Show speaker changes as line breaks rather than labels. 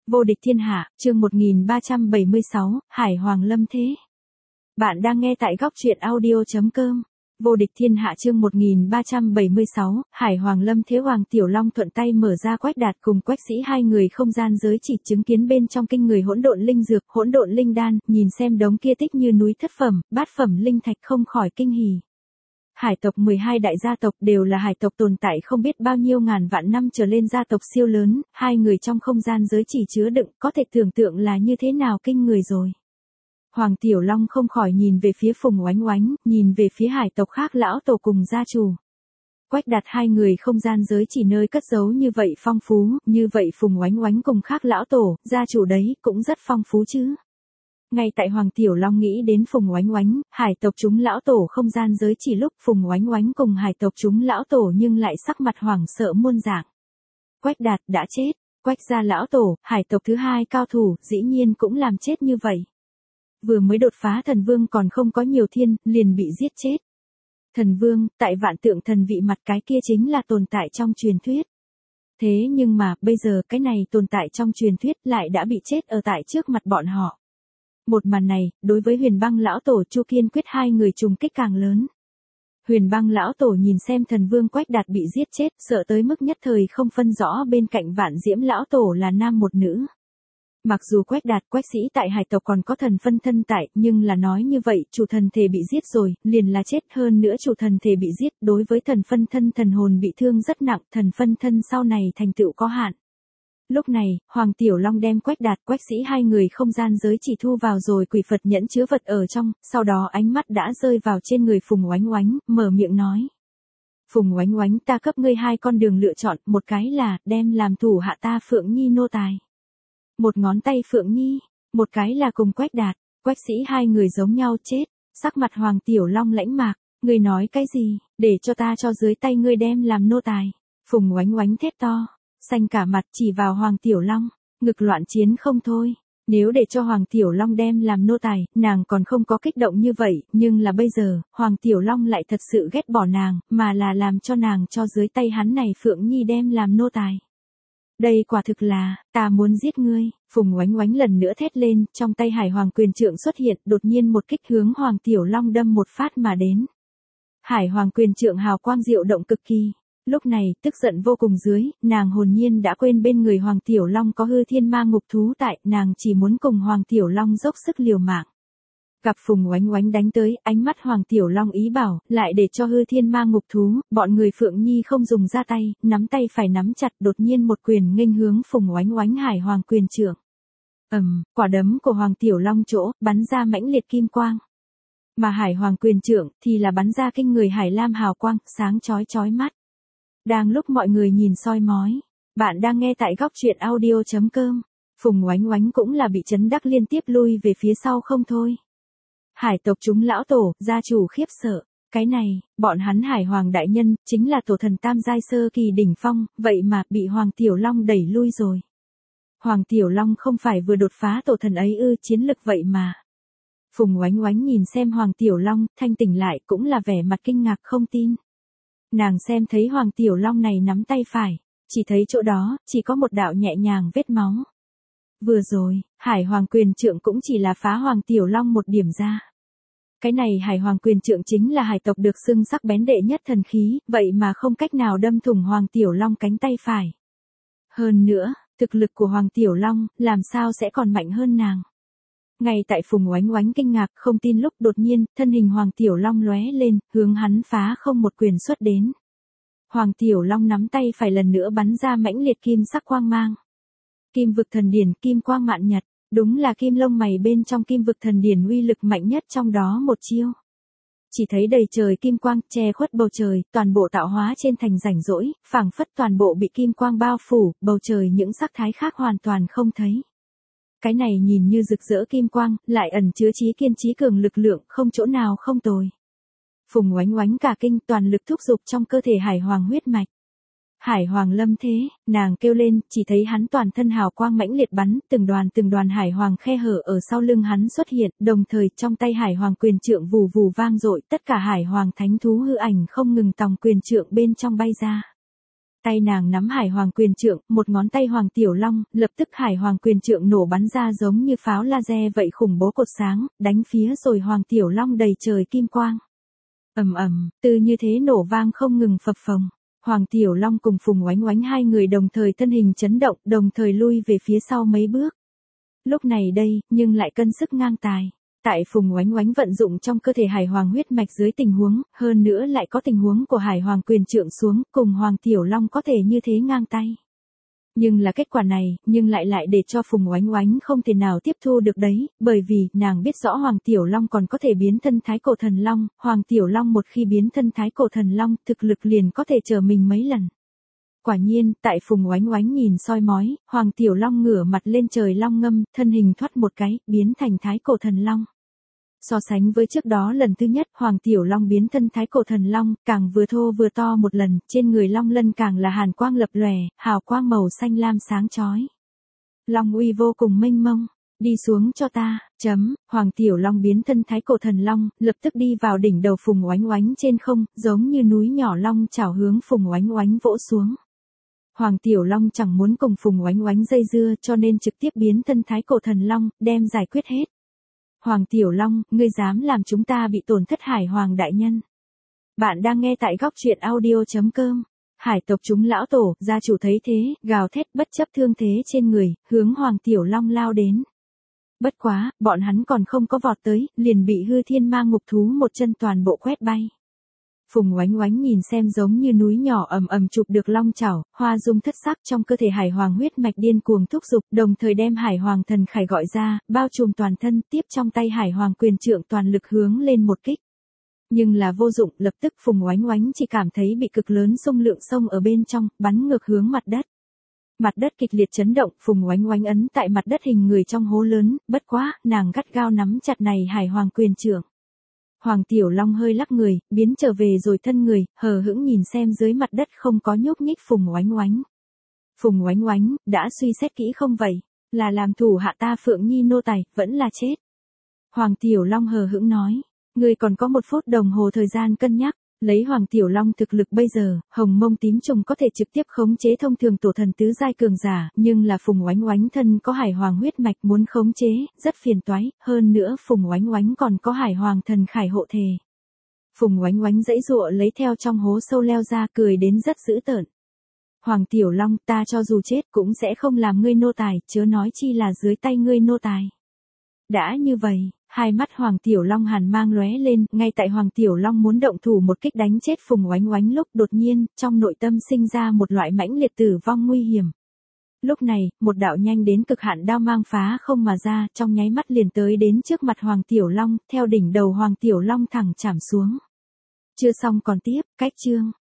Vô địch thiên hạ, chương 1376, Hải Hoàng lâm thế. Bạn đang nghe tại góc truyện audio.com. Vô địch thiên hạ chương 1376, Hải Hoàng lâm thế. Hoàng Tiểu Long thuận tay mở ra Quách Đạt cùng Quách Sĩ hai người không gian giới chỉ chứng kiến bên trong kinh người hỗn độn linh dược, hỗn độn linh đan, nhìn xem đống kia tích như núi thất phẩm, bát phẩm linh thạch không khỏi kinh hỉ. Hải tộc 12 đại gia tộc đều là hải tộc tồn tại không biết bao nhiêu ngàn vạn năm trở lên gia tộc siêu lớn, hai người trong không gian giới chỉ chứa đựng có thể tưởng tượng là như thế nào kinh người rồi. Hoàng Tiểu Long không khỏi nhìn về phía Phùng Oánh Oánh, nhìn về phía hải tộc khác lão tổ cùng gia chủ. Quách Đạt hai người không gian giới chỉ nơi cất giấu như vậy phong phú, như vậy Phùng Oánh Oánh cùng khác lão tổ, gia chủ đấy cũng rất phong phú chứ. Ngay tại Hoàng Tiểu Long nghĩ đến Phùng Oánh Oánh, hải tộc chúng lão tổ không gian giới chỉ lúc Phùng Oánh Oánh cùng hải tộc chúng lão tổ nhưng lại sắc mặt hoảng sợ muôn dạng. Quách Đạt đã chết, Quách gia lão tổ, hải tộc thứ hai cao thủ, dĩ nhiên cũng làm chết như vậy. Vừa mới đột phá thần vương còn không có nhiều thiên, liền bị giết chết. Thần vương, tại vạn tượng thần vị mặt cái kia chính là tồn tại trong truyền thuyết. Thế nhưng mà, bây giờ cái này tồn tại trong truyền thuyết lại đã bị chết ở tại trước mặt bọn họ. Một màn này, đối với Huyền Băng lão tổ Chu Kiên Quyết hai người trùng kích càng lớn. Huyền Băng lão tổ nhìn xem thần vương Quách Đạt bị giết chết, sợ tới mức nhất thời không phân rõ bên cạnh Vạn Diễm lão tổ là nam một nữ. Mặc dù Quách Đạt Quách Sĩ tại hải tộc còn có thần phân thân tại, nhưng là nói như vậy, chủ thần thể bị giết rồi, liền là chết, hơn nữa chủ thần thể bị giết, đối với thần phân thân thần hồn bị thương rất nặng, thần phân thân sau này thành tựu có hạn. Lúc này, Hoàng Tiểu Long đem Quách Đạt Quách Sĩ hai người không gian giới chỉ thu vào rồi quỷ Phật nhẫn chứa vật ở trong, sau đó ánh mắt đã rơi vào trên người Phùng Oánh Oánh, mở miệng nói. Phùng Oánh Oánh, ta cấp ngươi hai con đường lựa chọn, một cái là, đem làm thủ hạ ta Phượng Nhi nô tài. Một ngón tay Phượng Nhi, một cái là cùng Quách Đạt, Quách Sĩ hai người giống nhau chết, sắc mặt Hoàng Tiểu Long lãnh mạc, ngươi nói cái gì, để cho ta cho dưới tay ngươi đem làm nô tài. Phùng Oánh Oánh thét to. Xanh cả mặt chỉ vào Hoàng Tiểu Long, ngực loạn chiến không thôi. Nếu để cho Hoàng Tiểu Long đem làm nô tài, nàng còn không có kích động như vậy, nhưng là bây giờ, Hoàng Tiểu Long lại thật sự ghét bỏ nàng, mà là làm cho nàng cho dưới tay hắn này Phượng Nhi đem làm nô tài. Đây quả thực là, ta muốn giết ngươi. Phùng Oánh Oánh lần nữa thét lên, trong tay Hải Hoàng quyền trượng xuất hiện, đột nhiên một kích hướng Hoàng Tiểu Long đâm một phát mà đến. Hải Hoàng quyền trượng hào quang diệu động cực kỳ. Lúc này, tức giận vô cùng dưới, nàng hồn nhiên đã quên bên người Hoàng Tiểu Long có hư thiên ma ngục thú tại, nàng chỉ muốn cùng Hoàng Tiểu Long dốc sức liều mạng. Gặp Phùng Oánh Oánh đánh tới, ánh mắt Hoàng Tiểu Long ý bảo, lại để cho hư thiên ma ngục thú, bọn người Phượng Nhi không dùng ra tay, nắm tay phải nắm chặt, đột nhiên một quyền nghênh hướng Phùng Oánh Oánh Hải Hoàng quyền trượng. Quả đấm của Hoàng Tiểu Long chỗ, bắn ra mãnh liệt kim quang. Mà Hải Hoàng quyền trượng, thì là bắn ra kinh người hải lam hào quang, sáng chói chói mắt. Đang lúc mọi người nhìn soi mói, bạn đang nghe tại góc truyện audio.com, Phùng Oánh Oánh cũng là bị chấn đắc liên tiếp lui về phía sau không thôi. Hải tộc chúng lão tổ, gia chủ khiếp sợ, cái này, bọn hắn Hải Hoàng đại nhân, chính là tổ thần tam giai sơ kỳ đỉnh phong, vậy mà bị Hoàng Tiểu Long đẩy lui rồi. Hoàng Tiểu Long không phải vừa đột phá tổ thần ấy ư, chiến lực vậy mà. Phùng Oánh Oánh nhìn xem Hoàng Tiểu Long, thanh tỉnh lại cũng là vẻ mặt kinh ngạc không tin. Nàng xem thấy Hoàng Tiểu Long này nắm tay phải, chỉ thấy chỗ đó, chỉ có một đạo nhẹ nhàng vết máu. Vừa rồi, Hải Hoàng quyền trượng cũng chỉ là phá Hoàng Tiểu Long một điểm ra. Cái này Hải Hoàng quyền trượng chính là hải tộc được xưng sắc bén đệ nhất thần khí, vậy mà không cách nào đâm thủng Hoàng Tiểu Long cánh tay phải. Hơn nữa, thực lực của Hoàng Tiểu Long, làm sao sẽ còn mạnh hơn nàng. Ngay tại Phùng Oánh Oánh kinh ngạc không tin lúc đột nhiên, thân hình Hoàng Tiểu Long lóe lên, hướng hắn phá không một quyền xuất đến. Hoàng Tiểu Long nắm tay phải lần nữa bắn ra mãnh liệt kim sắc quang mang. Kim vực thần điển, kim quang mạn nhật, đúng là kim lông mày bên trong kim vực thần điển uy lực mạnh nhất trong đó một chiêu. Chỉ thấy đầy trời kim quang che khuất bầu trời, toàn bộ tạo hóa trên thành rảnh rỗi, phảng phất toàn bộ bị kim quang bao phủ, bầu trời những sắc thái khác hoàn toàn không thấy. Cái này nhìn như rực rỡ kim quang, lại ẩn chứa chí kiên trí cường lực lượng, không chỗ nào không tồi. Phùng Oánh Oánh cả kinh toàn lực thúc giục trong cơ thể Hải Hoàng huyết mạch. Hải Hoàng lâm thế, nàng kêu lên, chỉ thấy hắn toàn thân hào quang mãnh liệt bắn, từng đoàn Hải Hoàng khe hở ở sau lưng hắn xuất hiện, đồng thời trong tay Hải Hoàng quyền trượng vù vù vang dội, tất cả Hải Hoàng thánh thú hư ảnh không ngừng tòng quyền trượng bên trong bay ra. Tay nàng nắm Hải Hoàng quyền trượng, một ngón tay Hoàng Tiểu Long, lập tức Hải Hoàng quyền trượng nổ bắn ra giống như pháo laser vậy khủng bố cột sáng, đánh phía rồi Hoàng Tiểu Long đầy trời kim quang. Ầm ầm, từ như thế nổ vang không ngừng phập phồng. Hoàng Tiểu Long cùng Phùng Oánh Oánh hai người đồng thời thân hình chấn động, đồng thời lui về phía sau mấy bước. Lúc này đây, nhưng lại cân sức ngang tài. Tại Phùng Oánh Oánh vận dụng trong cơ thể Hải Hoàng huyết mạch dưới tình huống, hơn nữa lại có tình huống của Hải Hoàng quyền trượng xuống, cùng Hoàng Tiểu Long có thể như thế ngang tay. Nhưng là kết quả này, nhưng lại để cho Phùng Oánh Oánh không thể nào tiếp thu được đấy, bởi vì, nàng biết rõ Hoàng Tiểu Long còn có thể biến thân Thái Cổ Thần Long, Hoàng Tiểu Long một khi biến thân Thái Cổ Thần Long, thực lực liền có thể trở mình mấy lần. Quả nhiên, tại Phùng Oánh Oánh nhìn soi mói, Hoàng Tiểu Long ngửa mặt lên trời long ngâm, thân hình thoát một cái, biến thành Thái Cổ Thần Long. So sánh với trước đó lần thứ nhất, Hoàng Tiểu Long biến thân Thái Cổ Thần Long, càng vừa thô vừa to một lần, trên người long lân càng là hàn quang lập lòe, hào quang màu xanh lam sáng chói. Long uy vô cùng mênh mông, đi xuống cho ta, Hoàng Tiểu Long biến thân Thái Cổ Thần Long, lập tức đi vào đỉnh đầu Phùng Oánh Oánh trên không, giống như núi nhỏ long chảo hướng Phùng Oánh Oánh vỗ xuống. Hoàng Tiểu Long chẳng muốn cùng Phùng Oánh Oánh dây dưa cho nên trực tiếp biến thân Thái Cổ Thần Long, đem giải quyết hết. Hoàng Tiểu Long, ngươi dám làm chúng ta bị tổn thất Hải Hoàng đại nhân. Bạn đang nghe tại góc truyện audio.com. Hải tộc chúng lão tổ, gia chủ thấy thế, gào thét bất chấp thương thế trên người, hướng Hoàng Tiểu Long lao đến. Bất quá, bọn hắn còn không có vọt tới, liền bị hư thiên ma ngục thú một chân toàn bộ quét bay. Phùng Oánh Oánh nhìn xem giống như núi nhỏ ầm ầm chụp được long chảo, hoa dung thất sắc trong cơ thể Hải Hoàng huyết mạch điên cuồng thúc giục, đồng thời đem Hải Hoàng thần khải gọi ra, bao trùm toàn thân, tiếp trong tay Hải Hoàng quyền trượng toàn lực hướng lên một kích. Nhưng là vô dụng, lập tức Phùng Oánh Oánh chỉ cảm thấy bị cực lớn xung lượng sông ở bên trong, bắn ngược hướng mặt đất. Mặt đất kịch liệt chấn động, Phùng Oánh Oánh ấn tại mặt đất hình người trong hố lớn, bất quá, nàng gắt gao nắm chặt này Hải Hoàng quyền trượng. Hoàng Tiểu Long hơi lắc người, biến trở về rồi thân người, hờ hững nhìn xem dưới mặt đất không có nhúc nhích Phùng Oánh Oánh. Phùng Oánh Oánh, đã suy xét kỹ không vậy? Là làm thủ hạ ta Phượng Nhi nô tài, vẫn là chết. Hoàng Tiểu Long hờ hững nói, ngươi còn có 1 phút đồng hồ thời gian cân nhắc. Lấy Hoàng Tiểu Long thực lực bây giờ, hồng mông tím trùng có thể trực tiếp khống chế thông thường tổ thần tứ giai cường giả, nhưng là Phùng Oánh Oánh thân có Hải Hoàng huyết mạch muốn khống chế, rất phiền toái, hơn nữa Phùng Oánh Oánh còn có Hải Hoàng thần khải hộ thể. Phùng Oánh Oánh giãy giụa lấy theo trong hố sâu leo ra, cười đến rất dữ tợn. Hoàng Tiểu Long, ta cho dù chết cũng sẽ không làm ngươi nô tài, chớ nói chi là dưới tay ngươi nô tài. Đã như vậy, hai mắt Hoàng Tiểu Long hàn mang lóe lên, ngay tại Hoàng Tiểu Long muốn động thủ một kích đánh chết Phùng Oánh Oánh lúc đột nhiên, trong nội tâm sinh ra một loại mãnh liệt tử vong nguy hiểm. Lúc này, một đạo nhanh đến cực hạn đao mang phá không mà ra, trong nháy mắt liền tới đến trước mặt Hoàng Tiểu Long, theo đỉnh đầu Hoàng Tiểu Long thẳng chảm xuống. Chưa xong còn tiếp, cách chương.